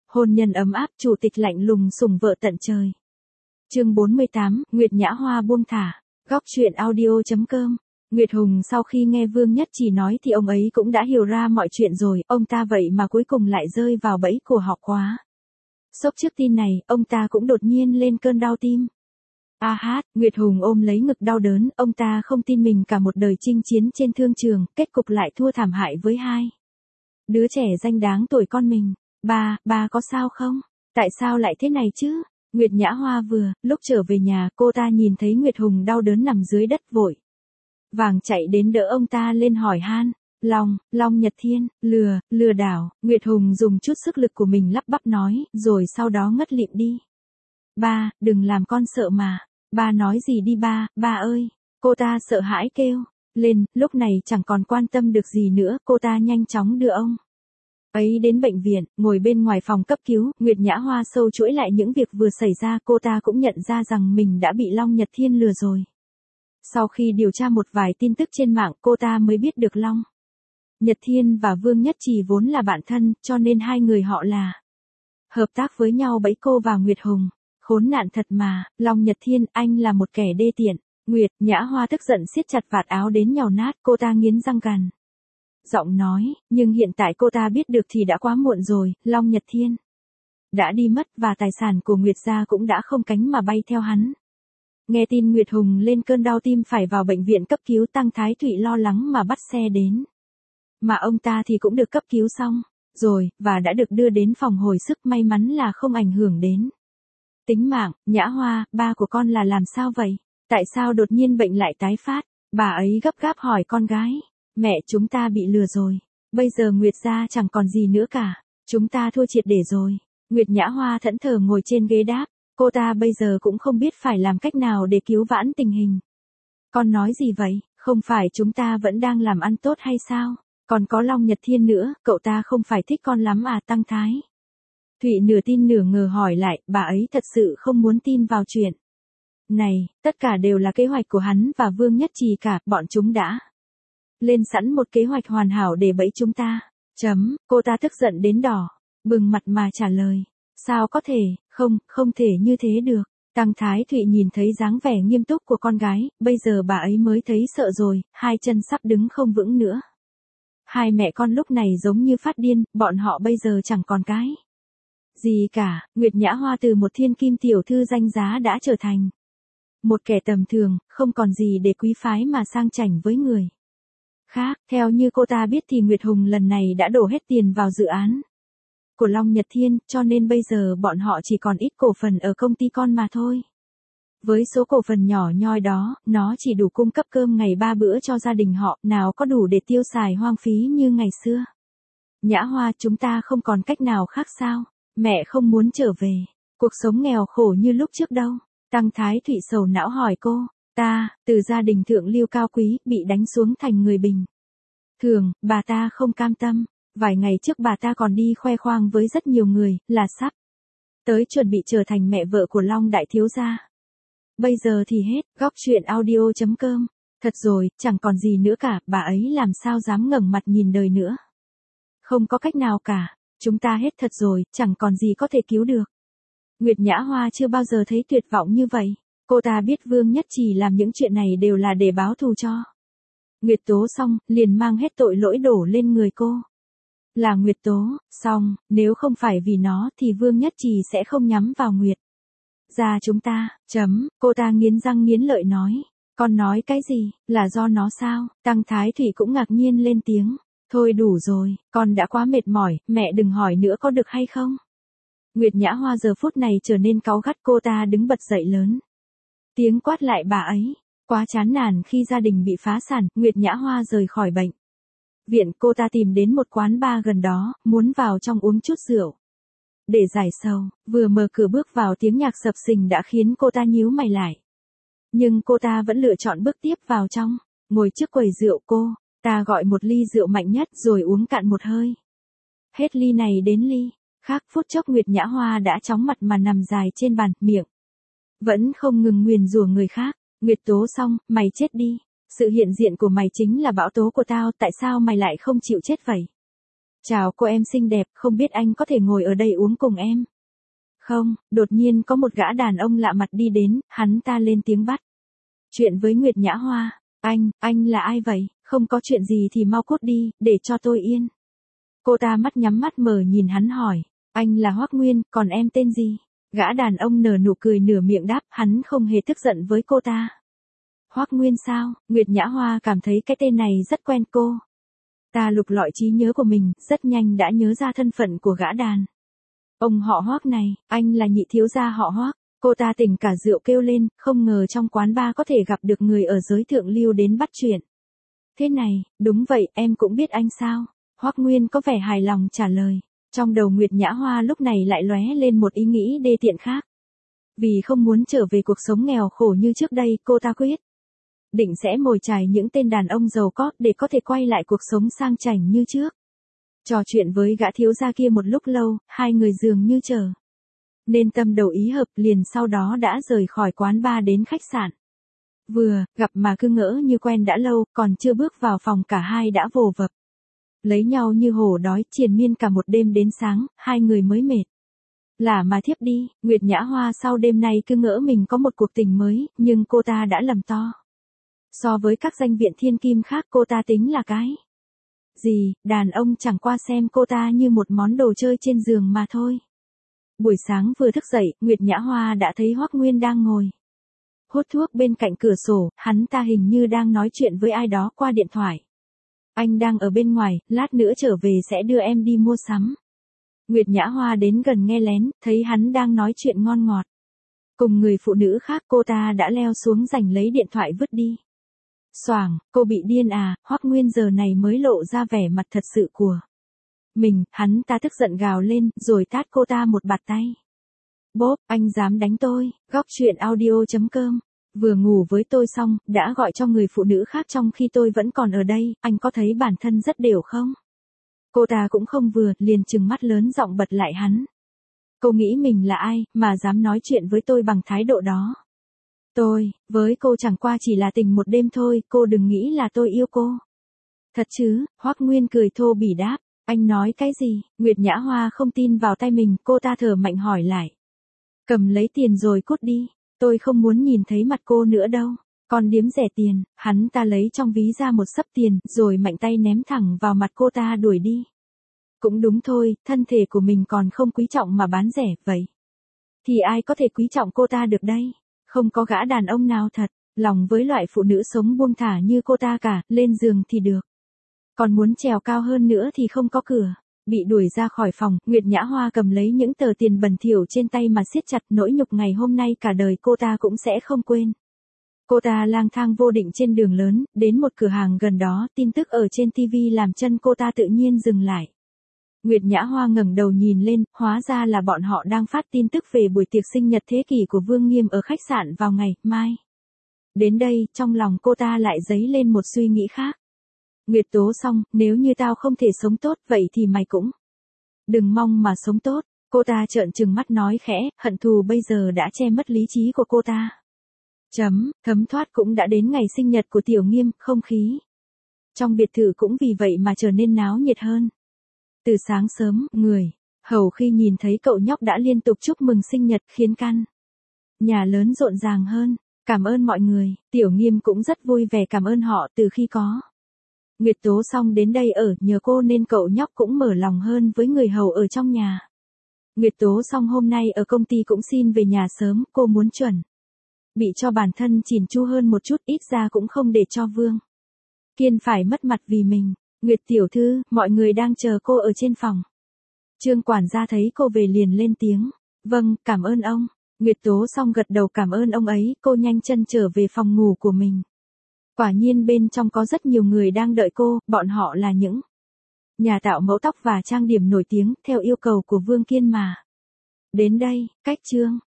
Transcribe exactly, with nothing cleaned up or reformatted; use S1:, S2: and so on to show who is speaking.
S1: Hôn nhân ấm áp, chủ tịch lạnh lùng sủng vợ tận trời. Chương bốn mươi tám, Nguyệt Nhã Hoa buông thả. Góc truyện audio chấm com. Nguyệt Hùng sau khi nghe Vương Nhất Trì nói thì ông ấy cũng đã hiểu ra mọi chuyện rồi, ông ta vậy mà cuối cùng lại rơi vào bẫy của họ quá. Sốc trước tin này, ông ta cũng đột nhiên lên cơn đau tim. A hát, Nguyệt Hùng ôm lấy ngực đau đớn, ông ta không tin mình cả một đời chinh chiến trên thương trường, kết cục lại thua thảm hại với hai đứa trẻ danh đáng tuổi con mình. Ba, ba có sao không? Tại sao lại thế này chứ? Nguyệt Nhã Hoa vừa, lúc trở về nhà, cô ta nhìn thấy Nguyệt Hùng đau đớn nằm dưới đất vội vàng chạy đến đỡ ông ta lên hỏi han. Long, Long Nhật Thiên, lừa, lừa đảo, Nguyệt Hùng dùng chút sức lực của mình lắp bắp nói, rồi sau đó ngất lịm đi. Ba, đừng làm con sợ mà. Ba nói gì đi ba, ba ơi. Cô ta sợ hãi kêu lên, lúc này chẳng còn quan tâm được gì nữa, cô ta nhanh chóng đưa ông ấy đến bệnh viện. Ngồi bên ngoài phòng cấp cứu, Nguyệt Nhã Hoa sâu chuỗi lại những việc vừa xảy ra, cô ta cũng nhận ra rằng mình đã bị Long Nhật Thiên lừa rồi. Sau khi điều tra một vài tin tức trên mạng, cô ta mới biết được Long Nhật Thiên và Vương Nhất Trì vốn là bạn thân, cho nên hai người họ là hợp tác với nhau bẫy cô và Nguyệt Hùng. Khốn nạn thật mà, Long Nhật Thiên, anh là một kẻ đê tiện. Nguyệt Nhã Hoa tức giận siết chặt vạt áo đến nhàu nát, cô ta nghiến răng gằn giọng nói, nhưng hiện tại cô ta biết được thì đã quá muộn rồi, Long Nhật Thiên đã đi mất và tài sản của Nguyệt gia cũng đã không cánh mà bay theo hắn. Nghe tin Nguyệt Hùng lên cơn đau tim phải vào bệnh viện cấp cứu, Tăng Thái Thụy lo lắng mà bắt xe đến. Mà ông ta thì cũng được cấp cứu xong rồi, và đã được đưa đến phòng hồi sức, may mắn là không ảnh hưởng đến tính mạng. Nhã Hoa, ba của con là làm sao vậy? Tại sao đột nhiên bệnh lại tái phát? Bà ấy gấp gáp hỏi con gái. Mẹ, chúng ta bị lừa rồi. Bây giờ Nguyệt gia chẳng còn gì nữa cả. Chúng ta thua triệt để rồi. Nguyệt Nhã Hoa thẫn thờ ngồi trên ghế đáp. Cô ta bây giờ cũng không biết phải làm cách nào để cứu vãn tình hình. Con nói gì vậy? Không phải chúng ta vẫn đang làm ăn tốt hay sao? Còn có Long Nhật Thiên nữa, cậu ta không phải thích con lắm à? Tăng Thái Thụy nửa tin nửa ngờ hỏi lại, bà ấy thật sự không muốn tin vào chuyện này, tất cả đều là kế hoạch của hắn và Vương Nhất Trì cả, bọn chúng đã lên sẵn một kế hoạch hoàn hảo để bẫy chúng ta. Chấm, cô ta tức giận đến đỏ bừng mặt mà trả lời. Sao có thể, không, không thể như thế được. Tăng Thái Thụy nhìn thấy dáng vẻ nghiêm túc của con gái, bây giờ bà ấy mới thấy sợ rồi, hai chân sắp đứng không vững nữa. Hai mẹ con lúc này giống như phát điên, bọn họ bây giờ chẳng còn cái gì cả. Nguyệt Nhã Hoa từ một thiên kim tiểu thư danh giá đã trở thành một kẻ tầm thường, không còn gì để quý phái mà sang chảnh với người khác. Theo như cô ta biết thì Nguyệt Hùng lần này đã đổ hết tiền vào dự án của Long Nhật Thiên, cho nên bây giờ bọn họ chỉ còn ít cổ phần ở công ty con mà thôi. Với số cổ phần nhỏ nhoi đó, nó chỉ đủ cung cấp cơm ngày ba bữa cho gia đình họ, nào có đủ để tiêu xài hoang phí như ngày xưa. Nhã Hoa, chúng ta không còn cách nào khác sao? Mẹ không muốn trở về cuộc sống nghèo khổ như lúc trước đâu. Tăng Thái Thụy sầu não hỏi cô. Ta, từ gia đình thượng lưu cao quý, bị đánh xuống thành người bình thường, bà ta không cam tâm. Vài ngày trước bà ta còn đi khoe khoang với rất nhiều người, là sắp tới chuẩn bị trở thành mẹ vợ của Long đại thiếu gia. Bây giờ thì hết. Góc truyện audio chấm com. Thật rồi, chẳng còn gì nữa cả, bà ấy làm sao dám ngẩng mặt nhìn đời nữa. Không có cách nào cả. Chúng ta hết thật rồi, chẳng còn gì có thể cứu được. Nguyệt Nhã Hoa chưa bao giờ thấy tuyệt vọng như vậy. Cô ta biết Vương Nhất Trì làm những chuyện này đều là để báo thù cho Nguyệt Tố, xong, liền mang hết tội lỗi đổ lên người cô. Là Nguyệt Tố, xong, nếu không phải vì nó thì Vương Nhất Trì sẽ không nhắm vào Nguyệt gia chúng ta. Chấm, cô ta nghiến răng nghiến lợi nói. Con nói cái gì, là do nó sao? Tăng Thái Thụy cũng ngạc nhiên lên tiếng. Thôi đủ rồi, con đã quá mệt mỏi, mẹ đừng hỏi nữa có được hay không? Nguyệt Nhã Hoa giờ phút này trở nên cáu gắt, cô ta đứng bật dậy lớn tiếng quát lại bà ấy. Quá chán nản khi gia đình bị phá sản, Nguyệt Nhã Hoa rời khỏi bệnh viện, cô ta tìm đến một quán bar gần đó, muốn vào trong uống chút rượu để giải sầu. Vừa mở cửa bước vào, tiếng nhạc sập sình đã khiến cô ta nhíu mày lại. Nhưng cô ta vẫn lựa chọn bước tiếp vào trong. Ngồi trước quầy rượu, cô ta gọi một ly rượu mạnh nhất rồi uống cạn một hơi. Hết ly này đến ly khác, phút chốc Nguyệt Nhã Hoa đã chóng mặt mà nằm dài trên bàn, miệng vẫn không ngừng nguyền rủa người khác. Nguyệt Tố, xong, mày chết đi. Sự hiện diện của mày chính là bão tố của tao, tại sao mày lại không chịu chết vậy? Chào cô em xinh đẹp, không biết anh có thể ngồi ở đây uống cùng em? Không, đột nhiên có một gã đàn ông lạ mặt đi đến, hắn ta lên tiếng bắt chuyện với Nguyệt Nhã Hoa. Anh, anh là ai vậy? Không có chuyện gì thì mau cút đi, để cho tôi yên. Cô ta mắt nhắm mắt mở nhìn hắn hỏi. Anh là Hoắc Nguyên, còn em tên gì? Gã đàn ông nở nụ cười nửa miệng đáp, hắn không hề tức giận với cô ta. Hoắc Nguyên sao? Nguyệt Nhã Hoa cảm thấy cái tên này rất quen cô. Ta lục lọi trí nhớ của mình, rất nhanh đã nhớ ra thân phận của gã đàn ông họ Hoắc này, anh là nhị thiếu gia họ Hoắc. Cô ta tỉnh cả rượu kêu lên, không ngờ trong quán bar có thể gặp được người ở giới thượng lưu đến bắt chuyện. Thế này, đúng vậy, em cũng biết anh sao? Hoắc Nguyên có vẻ hài lòng trả lời. Trong đầu Nguyệt Nhã Hoa lúc này lại lóe lên một ý nghĩ đê tiện khác. Vì không muốn trở về cuộc sống nghèo khổ như trước đây, cô ta quyết định sẽ mồi chài những tên đàn ông giàu có để có thể quay lại cuộc sống sang chảnh như trước. Trò chuyện với gã thiếu gia kia một lúc lâu, hai người dường như chờ nên tâm đầu ý hợp, liền sau đó đã rời khỏi quán bar đến khách sạn. Vừa gặp mà cứ ngỡ như quen đã lâu, còn chưa bước vào phòng cả hai đã vồ vập lấy nhau như hổ đói, triền miên cả một đêm đến sáng, hai người mới mệt lả mà thiếp đi. Nguyệt Nhã Hoa sau đêm nay cứ ngỡ mình có một cuộc tình mới, nhưng cô ta đã lầm to. So với các danh viện thiên kim khác, cô ta tính là cái gì? Đàn ông chẳng qua xem cô ta như một món đồ chơi trên giường mà thôi. Buổi sáng vừa thức dậy, Nguyệt Nhã Hoa đã thấy Hoắc Nguyên đang ngồi hút thuốc bên cạnh cửa sổ, hắn ta hình như đang nói chuyện với ai đó qua điện thoại. Anh đang ở bên ngoài, lát nữa trở về sẽ đưa em đi mua sắm. Nguyệt Nhã Hoa đến gần nghe lén, thấy hắn đang nói chuyện ngon ngọt cùng người phụ nữ khác, cô ta đã leo xuống giành lấy điện thoại vứt đi. Xoảng, cô bị điên à? Hoắc Nguyên giờ này mới lộ ra vẻ mặt thật sự của mình, hắn ta tức giận gào lên, rồi tát cô ta một bạt tay. Bốp, anh dám đánh tôi? Góc truyện audio chấm com. Vừa ngủ với tôi xong, đã gọi cho người phụ nữ khác trong khi tôi vẫn còn ở đây, anh có thấy bản thân rất đều không? Cô ta cũng không vừa, liền trừng mắt lớn giọng bật lại hắn. Cô nghĩ mình là ai, mà dám nói chuyện với tôi bằng thái độ đó? Tôi, với cô chẳng qua chỉ là tình một đêm thôi, cô đừng nghĩ là tôi yêu cô. Thật chứ? Hoắc Nguyên cười thô bỉ đáp. Anh nói cái gì? Nguyệt Nhã Hoa không tin vào tay mình, cô ta thở mạnh hỏi lại. Cầm lấy tiền rồi cút đi, tôi không muốn nhìn thấy mặt cô nữa đâu. Con điếm rẻ tiền. Hắn ta lấy trong ví ra một xấp tiền, rồi mạnh tay ném thẳng vào mặt cô ta đuổi đi. Cũng đúng thôi, thân thể của mình còn không quý trọng mà bán rẻ, vậy thì ai có thể quý trọng cô ta được đây? Không có gã đàn ông nào thật lòng với loại phụ nữ sống buông thả như cô ta cả, lên giường thì được. Còn muốn trèo cao hơn nữa thì không có cửa. Bị đuổi ra khỏi phòng, Nguyệt Nhã Hoa cầm lấy những tờ tiền bẩn thỉu trên tay mà siết chặt, nỗi nhục ngày hôm nay cả đời cô ta cũng sẽ không quên. Cô ta lang thang vô định trên đường lớn, đến một cửa hàng gần đó, tin tức ở trên ti vi làm chân cô ta tự nhiên dừng lại. Nguyệt Nhã Hoa ngẩng đầu nhìn lên, hóa ra là bọn họ đang phát tin tức về buổi tiệc sinh nhật thế kỷ của Vương Nghiêm ở khách sạn vào ngày mai. Đến đây, trong lòng cô ta lại dấy lên một suy nghĩ khác. Nguyệt Tố Song, nếu như tao không thể sống tốt, vậy thì mày cũng đừng mong mà sống tốt. Cô ta trợn trừng mắt nói khẽ, hận thù bây giờ đã che mất lý trí của cô ta. Chấm, thấm thoát cũng đã đến ngày sinh nhật của Tiểu Nghiêm, không khí trong biệt thự cũng vì vậy mà trở nên náo nhiệt hơn. Từ sáng sớm, người hầu khi nhìn thấy cậu nhóc đã liên tục chúc mừng sinh nhật khiến căn nhà lớn rộn ràng hơn. Cảm ơn mọi người, Tiểu Nghiêm cũng rất vui vẻ cảm ơn họ từ khi có Nguyệt Tố Song đến đây ở, nhờ cô nên cậu nhóc cũng mở lòng hơn với người hầu ở trong nhà. Nguyệt Tố Song hôm nay ở công ty cũng xin về nhà sớm, cô muốn chuẩn bị cho bản thân chỉn chu hơn một chút, ít ra cũng không để cho Vương Kiên phải mất mặt vì mình. Nguyệt tiểu thư, mọi người đang chờ cô ở trên phòng. Trương quản gia thấy cô về liền lên tiếng. Vâng, cảm ơn ông. Nguyệt Tố Song gật đầu cảm ơn ông ấy, cô nhanh chân trở về phòng ngủ của mình. Quả nhiên bên trong có rất nhiều người đang đợi cô, bọn họ là những nhà tạo mẫu tóc và trang điểm nổi tiếng, theo yêu cầu của Vương Kiên mà. Đến đây, cách chương